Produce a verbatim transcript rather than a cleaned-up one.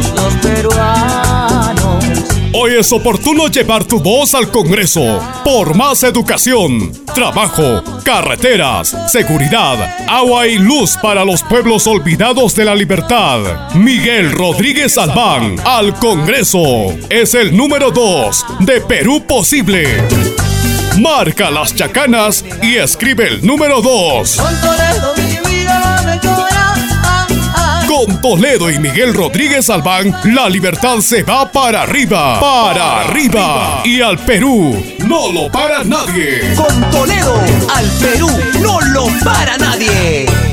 todos los peruanos. Hoy es oportuno llevar tu voz al Congreso por más educación, trabajo, carreteras, seguridad, agua y luz para los pueblos olvidados de la libertad. Miguel Rodríguez Albán al Congreso es el número dos de Perú Posible. Marca las chacanas y escribe el número dos. Con Toledo mi vida va a mejorar. Con Toledo y Miguel Rodríguez Albán, la libertad se va para arriba, para arriba. Y al Perú no lo para nadie. Con Toledo al Perú no lo para nadie.